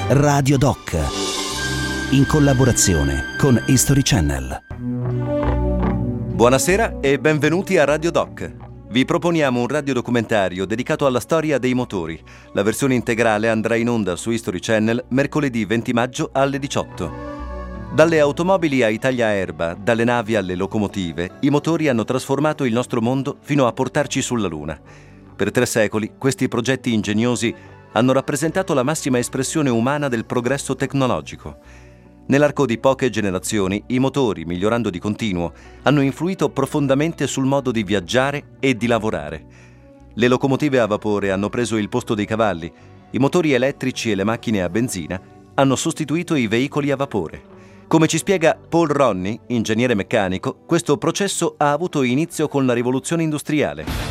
Radio Doc, in collaborazione con History Channel. Buonasera e benvenuti a Radio Doc. Vi proponiamo un radiodocumentario dedicato alla storia dei motori. La versione integrale andrà in onda su History Channel mercoledì 20 maggio alle 18. Dalle automobili a Italia Erba, dalle navi alle locomotive, i motori hanno trasformato il nostro mondo fino a portarci sulla Luna. Per 3 secoli, questi progetti ingegnosi hanno rappresentato la massima espressione umana del progresso tecnologico. Nell'arco di poche generazioni, i motori, migliorando di continuo, hanno influito profondamente sul modo di viaggiare e di lavorare. Le locomotive a vapore hanno preso il posto dei cavalli, i motori elettrici e le macchine a benzina hanno sostituito i veicoli a vapore. Come ci spiega Paul Ronnie, ingegnere meccanico, questo processo ha avuto inizio con la rivoluzione industriale.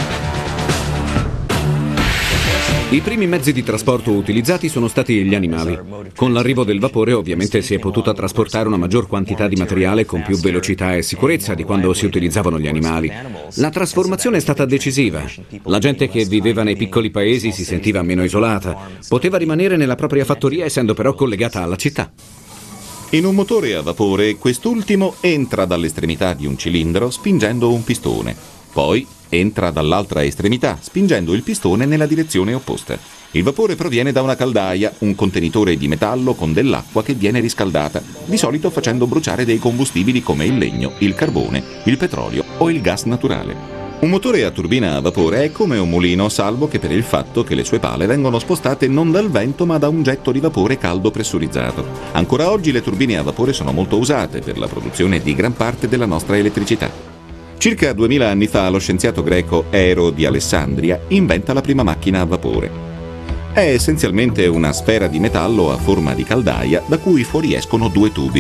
I primi mezzi di trasporto utilizzati sono stati gli animali. Con l'arrivo del vapore ovviamente si è potuta trasportare una maggior quantità di materiale con più velocità e sicurezza di quando si utilizzavano gli animali. La trasformazione è stata decisiva. La gente che viveva nei piccoli paesi si sentiva meno isolata, poteva rimanere nella propria fattoria essendo però collegata alla città. In un motore a vapore, quest'ultimo entra dall'estremità di un cilindro spingendo un pistone. Poi entra dall'altra estremità, spingendo il pistone nella direzione opposta. Il vapore proviene da una caldaia, un contenitore di metallo con dell'acqua che viene riscaldata, di solito facendo bruciare dei combustibili come il legno, il carbone, il petrolio o il gas naturale. Un motore a turbina a vapore è come un mulino, salvo che per il fatto che le sue pale vengono spostate non dal vento ma da un getto di vapore caldo pressurizzato. Ancora oggi le turbine a vapore sono molto usate per la produzione di gran parte della nostra elettricità. Circa 2000 anni fa lo scienziato greco Ero di Alessandria inventa la prima macchina a vapore. È essenzialmente una sfera di metallo a forma di caldaia da cui fuoriescono 2 tubi.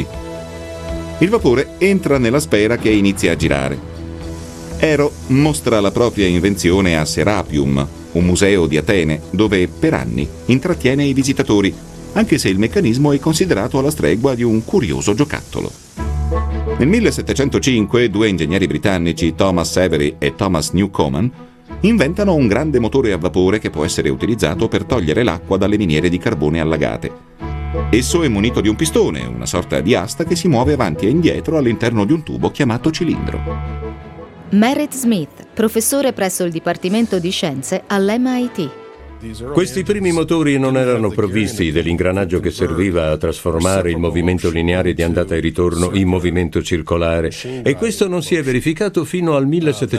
Il vapore entra nella sfera che inizia a girare. Ero mostra la propria invenzione a Serapium, un museo di Atene, dove per anni intrattiene i visitatori, anche se il meccanismo è considerato alla stregua di un curioso giocattolo. Nel 1705 2 ingegneri britannici, Thomas Savery e Thomas Newcomen, inventano un grande motore a vapore che può essere utilizzato per togliere l'acqua dalle miniere di carbone allagate. Esso è munito di un pistone, una sorta di asta che si muove avanti e indietro all'interno di un tubo chiamato cilindro. Merritt Smith, professore presso il Dipartimento di Scienze all'MIT. Questi primi motori non erano provvisti dell'ingranaggio che serviva a trasformare il movimento lineare di andata e ritorno in movimento circolare, e questo non si è verificato fino al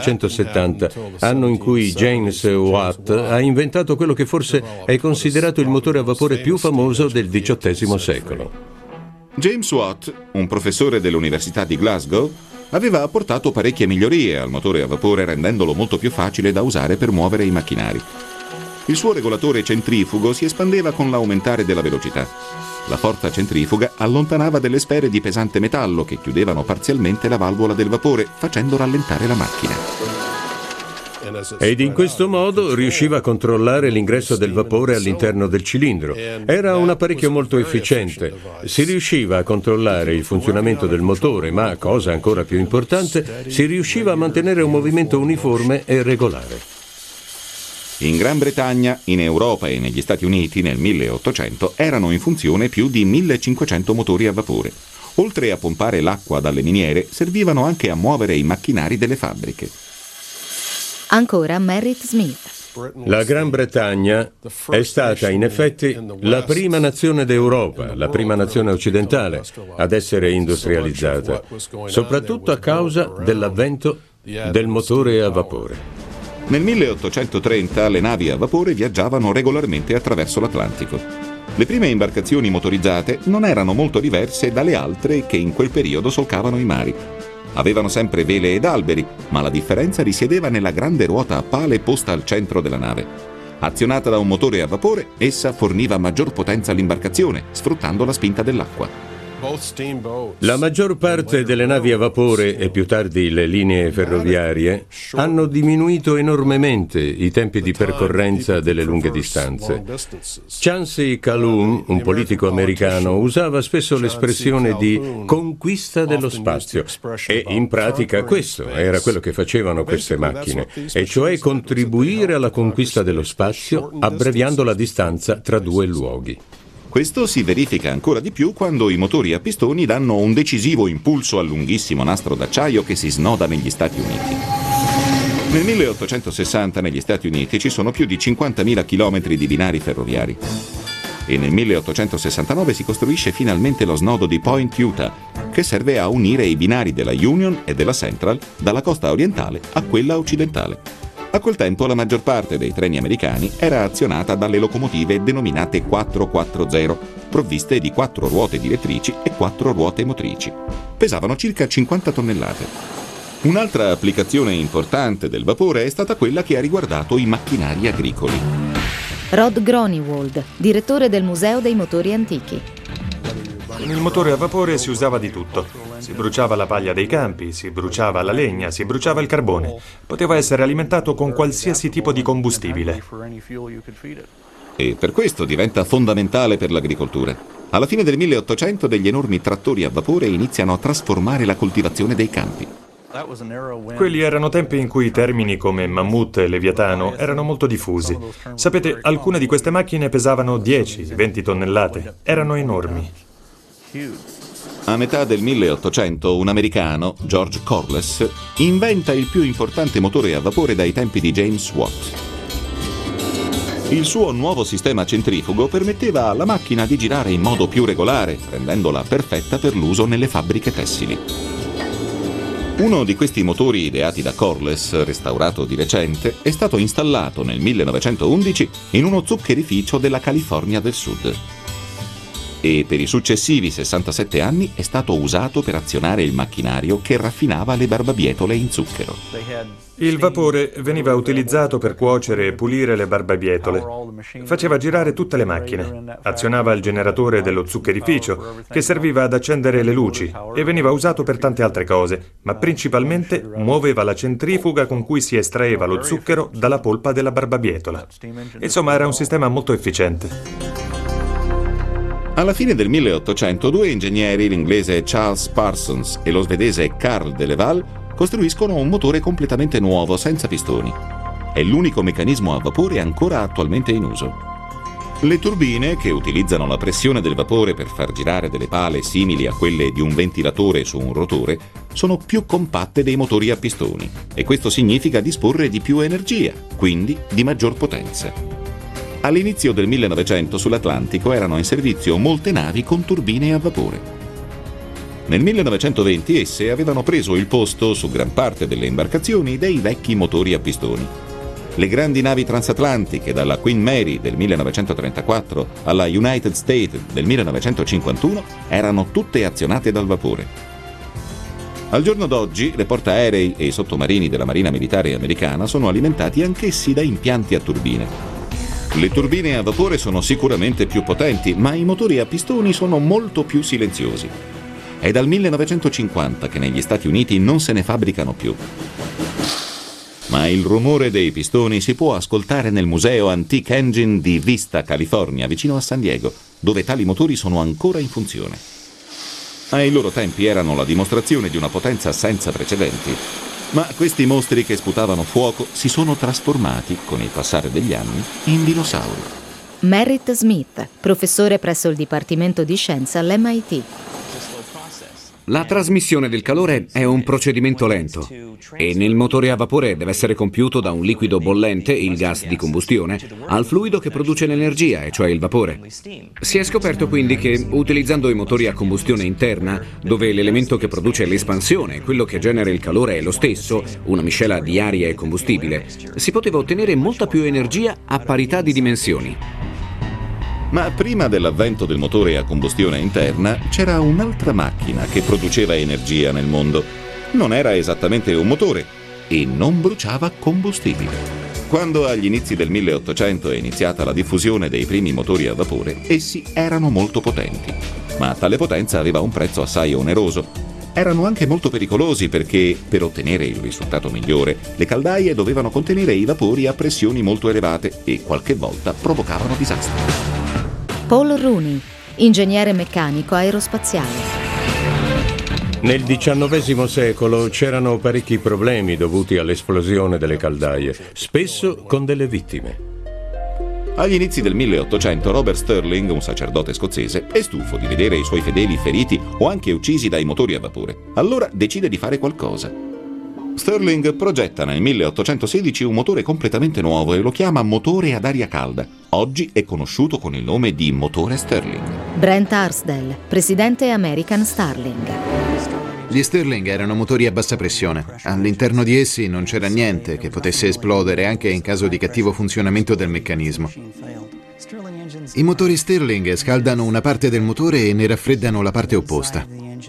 1770, anno in cui James Watt ha inventato quello che forse è considerato il motore a vapore più famoso del XVIII secolo. James Watt, un professore dell'Università di Glasgow, aveva apportato parecchie migliorie al motore a vapore rendendolo molto più facile da usare per muovere i macchinari. Il suo regolatore centrifugo si espandeva con l'aumentare della velocità. La forza centrifuga allontanava delle sfere di pesante metallo che chiudevano parzialmente la valvola del vapore, facendo rallentare la macchina. Ed in questo modo riusciva a controllare l'ingresso del vapore all'interno del cilindro. Era un apparecchio molto efficiente. Si riusciva a controllare il funzionamento del motore, ma, cosa ancora più importante, si riusciva a mantenere un movimento uniforme e regolare. In Gran Bretagna, in Europa e negli Stati Uniti nel 1800 erano in funzione più di 1500 motori a vapore. Oltre a pompare l'acqua dalle miniere, servivano anche a muovere i macchinari delle fabbriche. Ancora Merritt Smith. La Gran Bretagna è stata in effetti la prima nazione d'Europa, la prima nazione occidentale ad essere industrializzata, soprattutto a causa dell'avvento del motore a vapore. Nel 1830 le navi a vapore viaggiavano regolarmente attraverso l'Atlantico. Le prime imbarcazioni motorizzate non erano molto diverse dalle altre che in quel periodo solcavano i mari. Avevano sempre vele ed alberi, ma la differenza risiedeva nella grande ruota a pale posta al centro della nave. Azionata da un motore a vapore, essa forniva maggior potenza all'imbarcazione, sfruttando la spinta dell'acqua. La maggior parte delle navi a vapore e più tardi le linee ferroviarie hanno diminuito enormemente i tempi di percorrenza delle lunghe distanze. Chauncey Calhoun, un politico americano, usava spesso l'espressione di conquista dello spazio e in pratica questo era quello che facevano queste macchine, e cioè contribuire alla conquista dello spazio abbreviando la distanza tra due luoghi. Questo si verifica ancora di più quando i motori a pistoni danno un decisivo impulso al lunghissimo nastro d'acciaio che si snoda negli Stati Uniti. Nel 1860 negli Stati Uniti ci sono più di 50.000 chilometri di binari ferroviari. E nel 1869 si costruisce finalmente lo snodo di Point Utah, che serve a unire i binari della Union e della Central dalla costa orientale a quella occidentale. A quel tempo la maggior parte dei treni americani era azionata dalle locomotive denominate 440, provviste di 4 ruote direttrici e 4 ruote motrici. Pesavano circa 50 tonnellate. Un'altra applicazione importante del vapore è stata quella che ha riguardato i macchinari agricoli. Rod Groenewold, direttore del Museo dei Motori Antichi. Con il motore a vapore si usava di tutto. Si bruciava la paglia dei campi, si bruciava la legna, si bruciava il carbone. Poteva essere alimentato con qualsiasi tipo di combustibile. E per questo diventa fondamentale per l'agricoltura. Alla fine del 1800 degli enormi trattori a vapore iniziano a trasformare la coltivazione dei campi. Quelli erano tempi in cui termini come mammut e leviatano erano molto diffusi. Sapete, alcune di queste macchine pesavano 10-20 tonnellate. Erano enormi. A metà del 1800 un americano, George Corliss, inventa il più importante motore a vapore dai tempi di James Watt. Il suo nuovo sistema centrifugo permetteva alla macchina di girare in modo più regolare, rendendola perfetta per l'uso nelle fabbriche tessili. Uno di questi motori ideati da Corliss, restaurato di recente, è stato installato nel 1911 in uno zuccherificio della California del Sud. E per i successivi 67 anni è stato usato per azionare il macchinario che raffinava le barbabietole in zucchero. Il vapore veniva utilizzato per cuocere e pulire le barbabietole. Faceva girare tutte le macchine. Azionava il generatore dello zuccherificio, che serviva ad accendere le luci, e veniva usato per tante altre cose, ma principalmente muoveva la centrifuga con cui si estraeva lo zucchero dalla polpa della barbabietola. Insomma, era un sistema molto efficiente. Alla fine del 1800 due ingegneri, l'inglese Charles Parsons e lo svedese Carl Deleval, costruiscono un motore completamente nuovo, senza pistoni. È l'unico meccanismo a vapore ancora attualmente in uso. Le turbine, che utilizzano la pressione del vapore per far girare delle pale simili a quelle di un ventilatore su un rotore, sono più compatte dei motori a pistoni, e questo significa disporre di più energia, quindi di maggior potenza. All'inizio del 1900 sull'Atlantico erano in servizio molte navi con turbine a vapore. Nel 1920 esse avevano preso il posto su gran parte delle imbarcazioni dei vecchi motori a pistoni. Le grandi navi transatlantiche, dalla Queen Mary del 1934 alla United States del 1951, erano tutte azionate dal vapore. Al giorno d'oggi le portaerei e i sottomarini della Marina Militare Americana sono alimentati anch'essi da impianti a turbine. Le turbine a vapore sono sicuramente più potenti, ma i motori a pistoni sono molto più silenziosi. È dal 1950 che negli Stati Uniti non se ne fabbricano più. Ma il rumore dei pistoni si può ascoltare nel Museo Antique Engine di Vista, California, vicino a San Diego, dove tali motori sono ancora in funzione. Ai loro tempi erano la dimostrazione di una potenza senza precedenti. Ma questi mostri che sputavano fuoco si sono trasformati, con il passare degli anni, in dinosauri. Merritt Smith, professore presso il Dipartimento di Scienza all'MIT. La trasmissione del calore è un procedimento lento e nel motore a vapore deve essere compiuto da un liquido bollente, il gas di combustione, al fluido che produce l'energia, e cioè il vapore. Si è scoperto quindi che utilizzando i motori a combustione interna, dove l'elemento che produce l'espansione e quello che genera il calore è lo stesso, una miscela di aria e combustibile, si poteva ottenere molta più energia a parità di dimensioni. Ma prima dell'avvento del motore a combustione interna c'era un'altra macchina che produceva energia nel mondo. Non era esattamente un motore e non bruciava combustibile. Quando agli inizi del 1800 è iniziata la diffusione dei primi motori a vapore, essi erano molto potenti. Ma tale potenza aveva un prezzo assai oneroso. Erano anche molto pericolosi perché, per ottenere il risultato migliore, le caldaie dovevano contenere i vapori a pressioni molto elevate e qualche volta provocavano disastri. Paul Rooney, ingegnere meccanico aerospaziale. Nel XIX secolo c'erano parecchi problemi dovuti all'esplosione delle caldaie, spesso con delle vittime. Agli inizi del 1800 Robert Stirling, un sacerdote scozzese, è stufo di vedere i suoi fedeli feriti o anche uccisi dai motori a vapore. Allora decide di fare qualcosa. Stirling progetta nel 1816 un motore completamente nuovo e lo chiama motore ad aria calda. Oggi è conosciuto con il nome di motore Stirling. Brent Arsdale, presidente American Starling. Gli Stirling erano motori a bassa pressione. All'interno di essi non c'era niente che potesse esplodere anche in caso di cattivo funzionamento del meccanismo. I motori Stirling scaldano una parte del motore e ne raffreddano la parte opposta.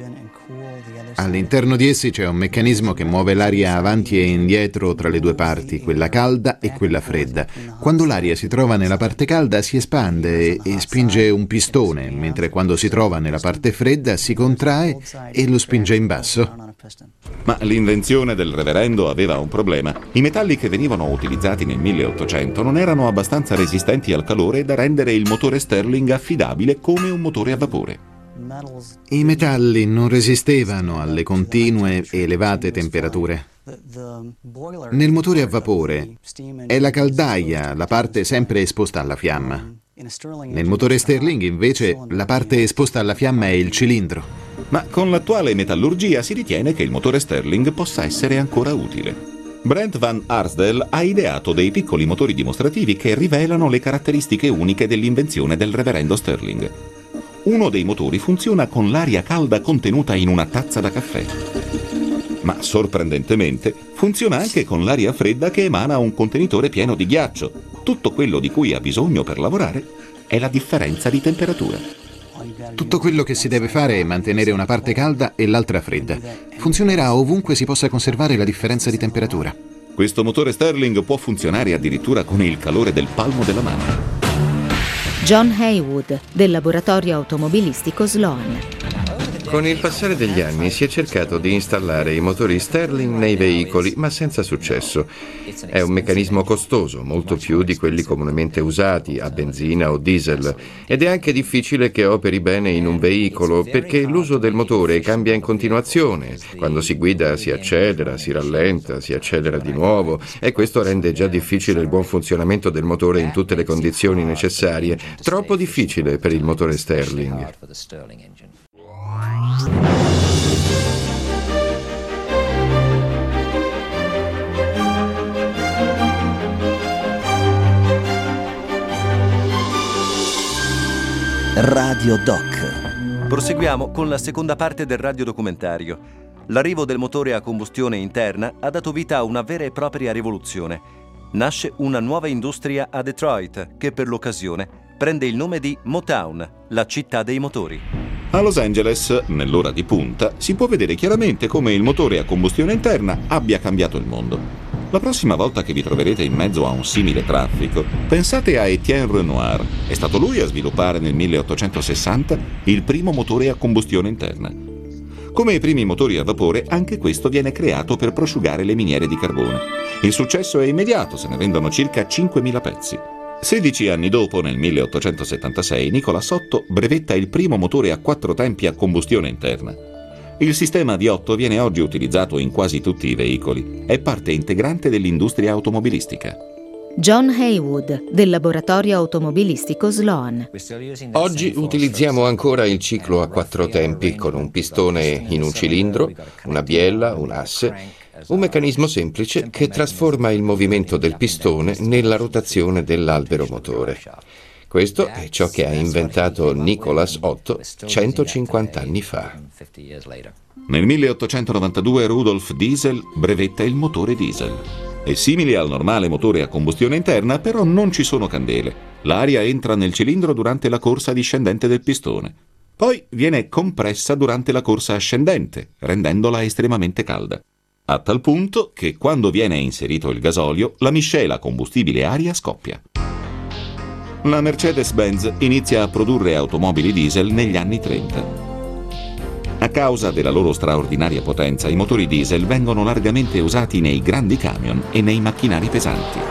All'interno di essi c'è un meccanismo che muove l'aria avanti e indietro tra le due parti, quella calda e quella fredda. Quando l'aria si trova nella parte calda si espande e spinge un pistone, mentre quando si trova nella parte fredda si contrae e lo spinge in basso. Ma l'invenzione del reverendo aveva un problema. I metalli che venivano utilizzati nel 1800 non erano abbastanza resistenti al calore da rendere il motore Stirling affidabile come un motore a vapore. I metalli non resistevano alle continue e elevate temperature. Nel motore a vapore è la caldaia la parte sempre esposta alla fiamma. Nel motore Stirling, invece, la parte esposta alla fiamma è il cilindro. Ma con l'attuale metallurgia si ritiene che il motore Stirling possa essere ancora utile. Brent Van Arsdale ha ideato dei piccoli motori dimostrativi che rivelano le caratteristiche uniche dell'invenzione del reverendo Stirling. Uno dei motori funziona con l'aria calda contenuta in una tazza da caffè. Ma sorprendentemente funziona anche con l'aria fredda che emana un contenitore pieno di ghiaccio. Tutto quello di cui ha bisogno per lavorare è la differenza di temperatura. Tutto quello che si deve fare è mantenere una parte calda e l'altra fredda. Funzionerà ovunque si possa conservare la differenza di temperatura. Questo motore Stirling può funzionare addirittura con il calore del palmo della mano. John Haywood, del laboratorio automobilistico Sloan. Con il passare degli anni si è cercato di installare i motori Stirling nei veicoli, ma senza successo. È un meccanismo costoso, molto più di quelli comunemente usati a benzina o diesel, ed è anche difficile che operi bene in un veicolo perché l'uso del motore cambia in continuazione. Quando si guida si accelera, si rallenta, si accelera di nuovo e questo rende già difficile il buon funzionamento del motore in tutte le condizioni necessarie. Troppo difficile per il motore Stirling. Radio Doc. Proseguiamo con la seconda parte del radiodocumentario. L'arrivo del motore a combustione interna ha dato vita a una vera e propria rivoluzione. Nasce una nuova industria a Detroit che per l'occasione prende il nome di Motown, la città dei motori. A Los Angeles, nell'ora di punta, si può vedere chiaramente come il motore a combustione interna abbia cambiato il mondo. La prossima volta che vi troverete in mezzo a un simile traffico, pensate a Étienne Renoir. È stato lui a sviluppare nel 1860 il primo motore a combustione interna. Come i primi motori a vapore, anche questo viene creato per prosciugare le miniere di carbone. Il successo è immediato, se ne vendono circa 5.000 pezzi. 16 anni dopo, nel 1876, Nicolas Otto brevetta il primo motore a 4 tempi a combustione interna. Il sistema di Otto viene oggi utilizzato in quasi tutti i veicoli. È parte integrante dell'industria automobilistica. John Haywood, del laboratorio automobilistico Sloan. Oggi utilizziamo ancora il ciclo a 4 tempi con un pistone in un cilindro, una biella, un asse, un meccanismo semplice che trasforma il movimento del pistone nella rotazione dell'albero motore. Questo è ciò che ha inventato Nicolas Otto 150 anni fa. Nel 1892 Rudolf Diesel brevetta il motore diesel. È simile al normale motore a combustione interna, però non ci sono candele. L'aria entra nel cilindro durante la corsa discendente del pistone. Poi viene compressa durante la corsa ascendente, rendendola estremamente calda. A tal punto che quando viene inserito il gasolio, la miscela combustibile-aria scoppia. La Mercedes-Benz inizia a produrre automobili diesel negli anni 30. A causa della loro straordinaria potenza, i motori diesel vengono largamente usati nei grandi camion e nei macchinari pesanti.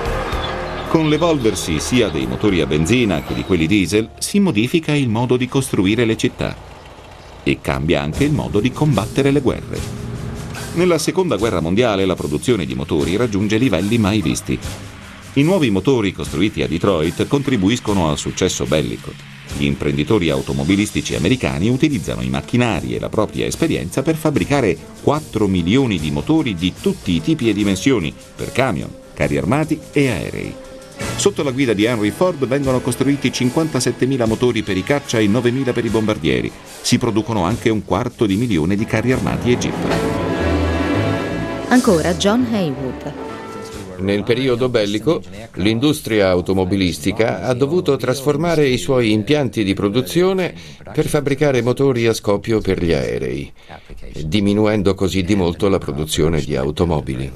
Con l'evolversi sia dei motori a benzina che di quelli diesel, si modifica il modo di costruire le città e cambia anche il modo di combattere le guerre. Nella Seconda Guerra Mondiale la produzione di motori raggiunge livelli mai visti. I nuovi motori costruiti a Detroit contribuiscono al successo bellico. Gli imprenditori automobilistici americani utilizzano i macchinari e la propria esperienza per fabbricare 4 milioni di motori di tutti i tipi e dimensioni per camion, carri armati e aerei. Sotto la guida di Henry Ford vengono costruiti 57.000 motori per i caccia e 9.000 per i bombardieri. Si producono anche 250.000 di carri armati e jeep. Ancora John Haywood. Nel periodo bellico, l'industria automobilistica ha dovuto trasformare i suoi impianti di produzione per fabbricare motori a scoppio per gli aerei, diminuendo così di molto la produzione di automobili.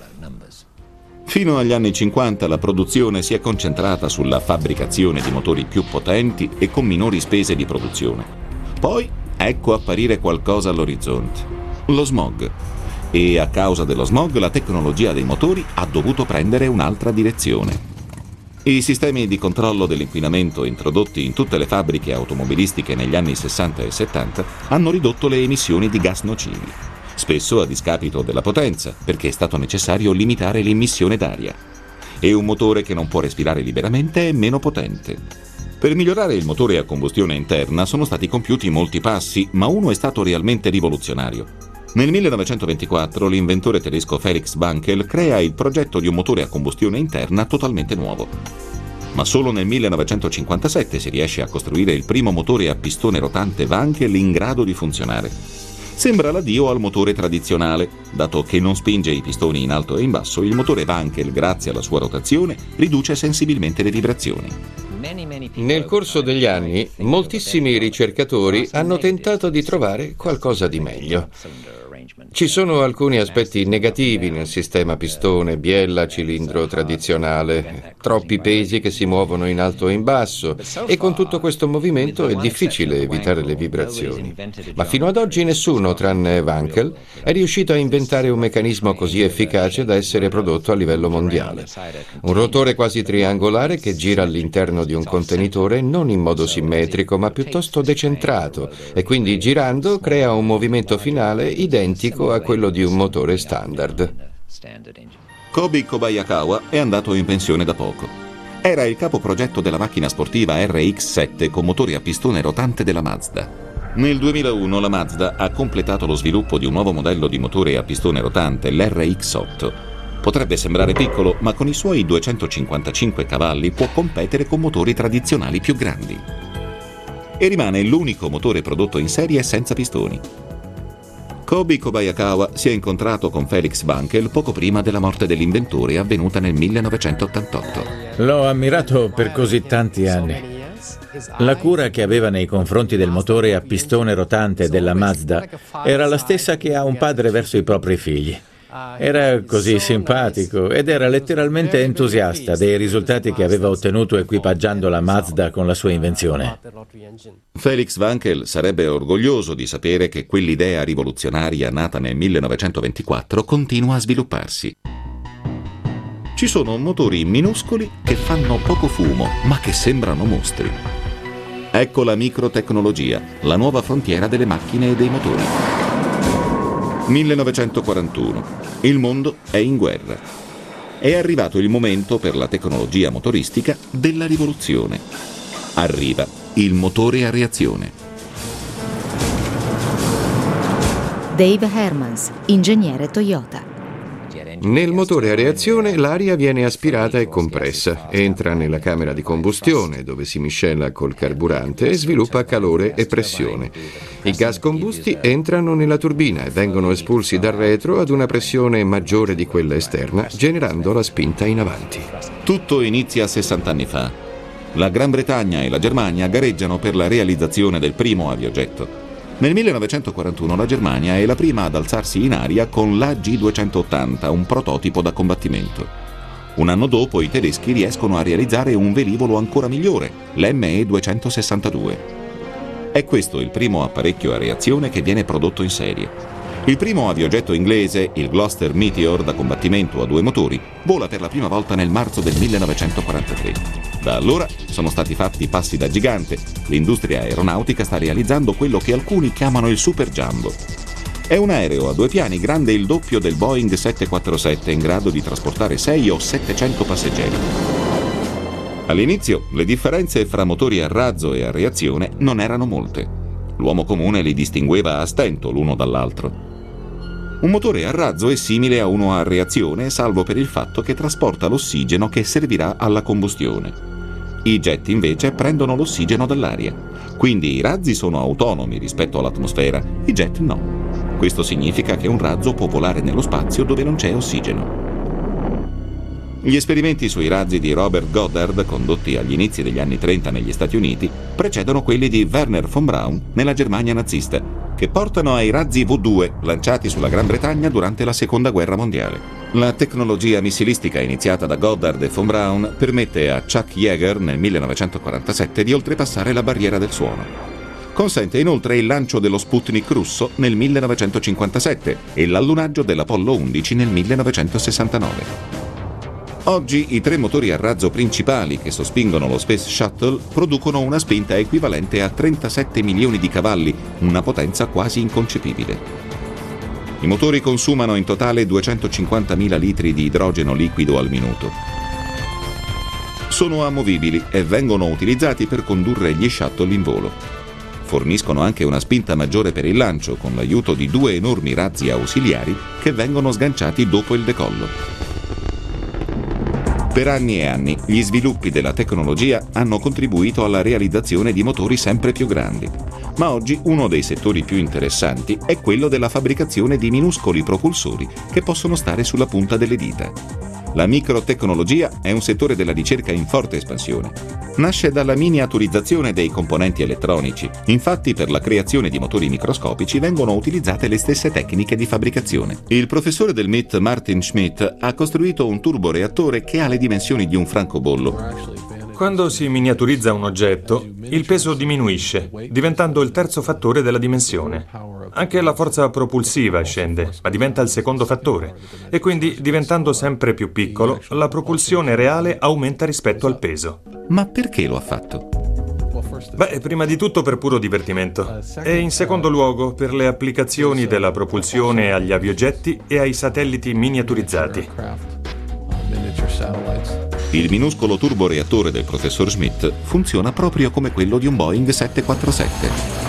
Fino agli anni 50 la produzione si è concentrata sulla fabbricazione di motori più potenti e con minori spese di produzione. Poi ecco apparire qualcosa all'orizzonte: lo smog. E a causa dello smog la tecnologia dei motori ha dovuto prendere un'altra direzione. I sistemi di controllo dell'inquinamento introdotti in tutte le fabbriche automobilistiche negli anni 60 e 70 hanno ridotto le emissioni di gas nocivi, spesso a discapito della potenza, perché è stato necessario limitare l'immissione d'aria. E un motore che non può respirare liberamente è meno potente. Per migliorare il motore a combustione interna sono stati compiuti molti passi, ma uno è stato realmente rivoluzionario. Nel 1924 l'inventore tedesco Felix Wankel crea il progetto di un motore a combustione interna totalmente nuovo. Ma solo nel 1957 si riesce a costruire il primo motore a pistone rotante Wankel in grado di funzionare. Sembra l'addio al motore tradizionale. Dato che non spinge i pistoni in alto e in basso, il motore Wankel, grazie alla sua rotazione, riduce sensibilmente le vibrazioni. Nel corso degli anni, moltissimi ricercatori hanno tentato di trovare qualcosa di meglio. Ci sono alcuni aspetti negativi nel sistema pistone, biella, cilindro tradizionale, troppi pesi che si muovono in alto e in basso, e con tutto questo movimento è difficile evitare le vibrazioni. Ma fino ad oggi nessuno, tranne Wankel, è riuscito a inventare un meccanismo così efficace da essere prodotto a livello mondiale. Un rotore quasi triangolare che gira all'interno di un contenitore non in modo simmetrico, ma piuttosto decentrato, e quindi girando crea un movimento finale identico a quello di un motore standard. Kobi Kobayakawa è andato in pensione da poco. Era il capo progetto della macchina sportiva RX-7 con motore a pistone rotante della Mazda. Nel 2001 la Mazda ha completato lo sviluppo di un nuovo modello di motore a pistone rotante, l'RX-8. Potrebbe sembrare piccolo, ma con i suoi 255 cavalli può competere con motori tradizionali più grandi. E rimane l'unico motore prodotto in serie senza pistoni. Kobi Kobayakawa si è incontrato con Felix Wankel poco prima della morte dell'inventore, avvenuta nel 1988. L'ho ammirato per così tanti anni. La cura che aveva nei confronti del motore a pistone rotante della Mazda era la stessa che ha un padre verso i propri figli. Era così simpatico ed era letteralmente entusiasta dei risultati che aveva ottenuto equipaggiando la Mazda con la sua invenzione. Felix Wankel sarebbe orgoglioso di sapere che quell'idea rivoluzionaria nata nel 1924 continua a svilupparsi. Ci sono motori minuscoli che fanno poco fumo, ma che sembrano mostri. Ecco la microtecnologia, la nuova frontiera delle macchine e dei motori. 1941. Il mondo è in guerra. È arrivato il momento per la tecnologia motoristica della rivoluzione. Arriva il motore a reazione. Dave Hermans, ingegnere Toyota. Nel motore a reazione l'aria viene aspirata e compressa, entra nella camera di combustione dove si miscela col carburante e sviluppa calore e pressione. I gas combusti entrano nella turbina e vengono espulsi dal retro ad una pressione maggiore di quella esterna, generando la spinta in avanti. Tutto inizia 60 anni fa. La Gran Bretagna e la Germania gareggiano per la realizzazione del primo aviogetto. Nel 1941 la Germania è la prima ad alzarsi in aria con l'AG-280, un prototipo da combattimento. Un anno dopo i tedeschi riescono a realizzare un velivolo ancora migliore, l'ME-262. È questo il primo apparecchio a reazione che viene prodotto in serie. Il primo aviogetto inglese, il Gloster Meteor da combattimento a 2 motori, vola per la prima volta nel marzo del 1943. Da allora sono stati fatti passi da gigante. L'industria aeronautica sta realizzando quello che alcuni chiamano il Super Jumbo. È un aereo a 2 piani grande il doppio del Boeing 747, in grado di trasportare 6 o 700 passeggeri. All'inizio le differenze fra motori a razzo e a reazione non erano molte. L'uomo comune li distingueva a stento l'uno dall'altro. Un motore a razzo è simile a uno a reazione, salvo per il fatto che trasporta l'ossigeno che servirà alla combustione. I jet invece prendono l'ossigeno dall'aria. Quindi i razzi sono autonomi rispetto all'atmosfera, i jet no. Questo significa che un razzo può volare nello spazio dove non c'è ossigeno. Gli esperimenti sui razzi di Robert Goddard, condotti agli inizi degli anni 30 negli Stati Uniti, precedono quelli di Werner von Braun nella Germania nazista, che portano ai razzi V2 lanciati sulla Gran Bretagna durante la Seconda Guerra Mondiale. La tecnologia missilistica iniziata da Goddard e von Braun permette a Chuck Yeager nel 1947 di oltrepassare la barriera del suono. Consente inoltre il lancio dello Sputnik russo nel 1957 e l'allunaggio dell'Apollo 11 nel 1969. Oggi i 3 motori a razzo principali che sospingono lo Space Shuttle producono una spinta equivalente a 37 milioni di cavalli, una potenza quasi inconcepibile. I motori consumano in totale 250.000 litri di idrogeno liquido al minuto. Sono amovibili e vengono utilizzati per condurre gli shuttle in volo. Forniscono anche una spinta maggiore per il lancio con l'aiuto di 2 enormi razzi ausiliari che vengono sganciati dopo il decollo. Per anni e anni gli sviluppi della tecnologia hanno contribuito alla realizzazione di motori sempre più grandi, ma oggi uno dei settori più interessanti è quello della fabbricazione di minuscoli propulsori che possono stare sulla punta delle dita. La microtecnologia è un settore della ricerca in forte espansione. Nasce dalla miniaturizzazione dei componenti elettronici. Infatti, per la creazione di motori microscopici vengono utilizzate le stesse tecniche di fabbricazione. Il professore del MIT Martin Schmidt ha costruito un turboreattore che ha le dimensioni di un francobollo. Quando si miniaturizza un oggetto, il peso diminuisce, diventando il terzo fattore della dimensione. Anche la forza propulsiva scende, ma diventa il secondo fattore. E quindi, diventando sempre più piccolo, la propulsione reale aumenta rispetto al peso. Ma perché lo ha fatto? Beh, prima di tutto per puro divertimento. E in secondo luogo per le applicazioni della propulsione agli aviogetti e ai satelliti miniaturizzati. Il minuscolo turboreattore del professor Schmidt funziona proprio come quello di un Boeing 747.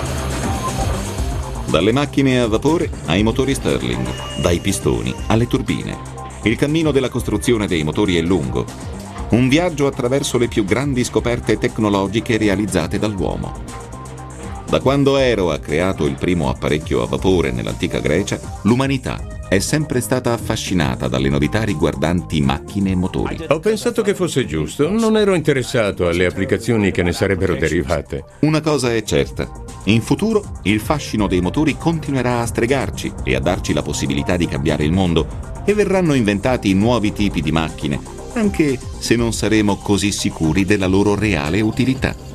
Dalle macchine a vapore ai motori Stirling, dai pistoni alle turbine. Il cammino della costruzione dei motori è lungo. Un viaggio attraverso le più grandi scoperte tecnologiche realizzate dall'uomo. Da quando Aero ha creato il primo apparecchio a vapore nell'antica Grecia, l'umanità è sempre stata affascinata dalle novità riguardanti macchine e motori. Ho pensato che fosse giusto, non ero interessato alle applicazioni che ne sarebbero derivate. Una cosa è certa, in futuro il fascino dei motori continuerà a stregarci e a darci la possibilità di cambiare il mondo e verranno inventati nuovi tipi di macchine, anche se non saremo così sicuri della loro reale utilità.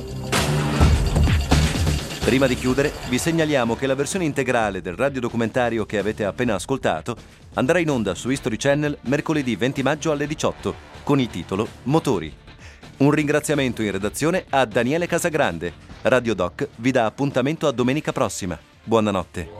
Prima di chiudere, vi segnaliamo che la versione integrale del radiodocumentario che avete appena ascoltato andrà in onda su History Channel mercoledì 20 maggio alle 18 con il titolo Motori. Un ringraziamento in redazione a Daniele Casagrande. Radio Doc vi dà appuntamento a domenica prossima. Buonanotte.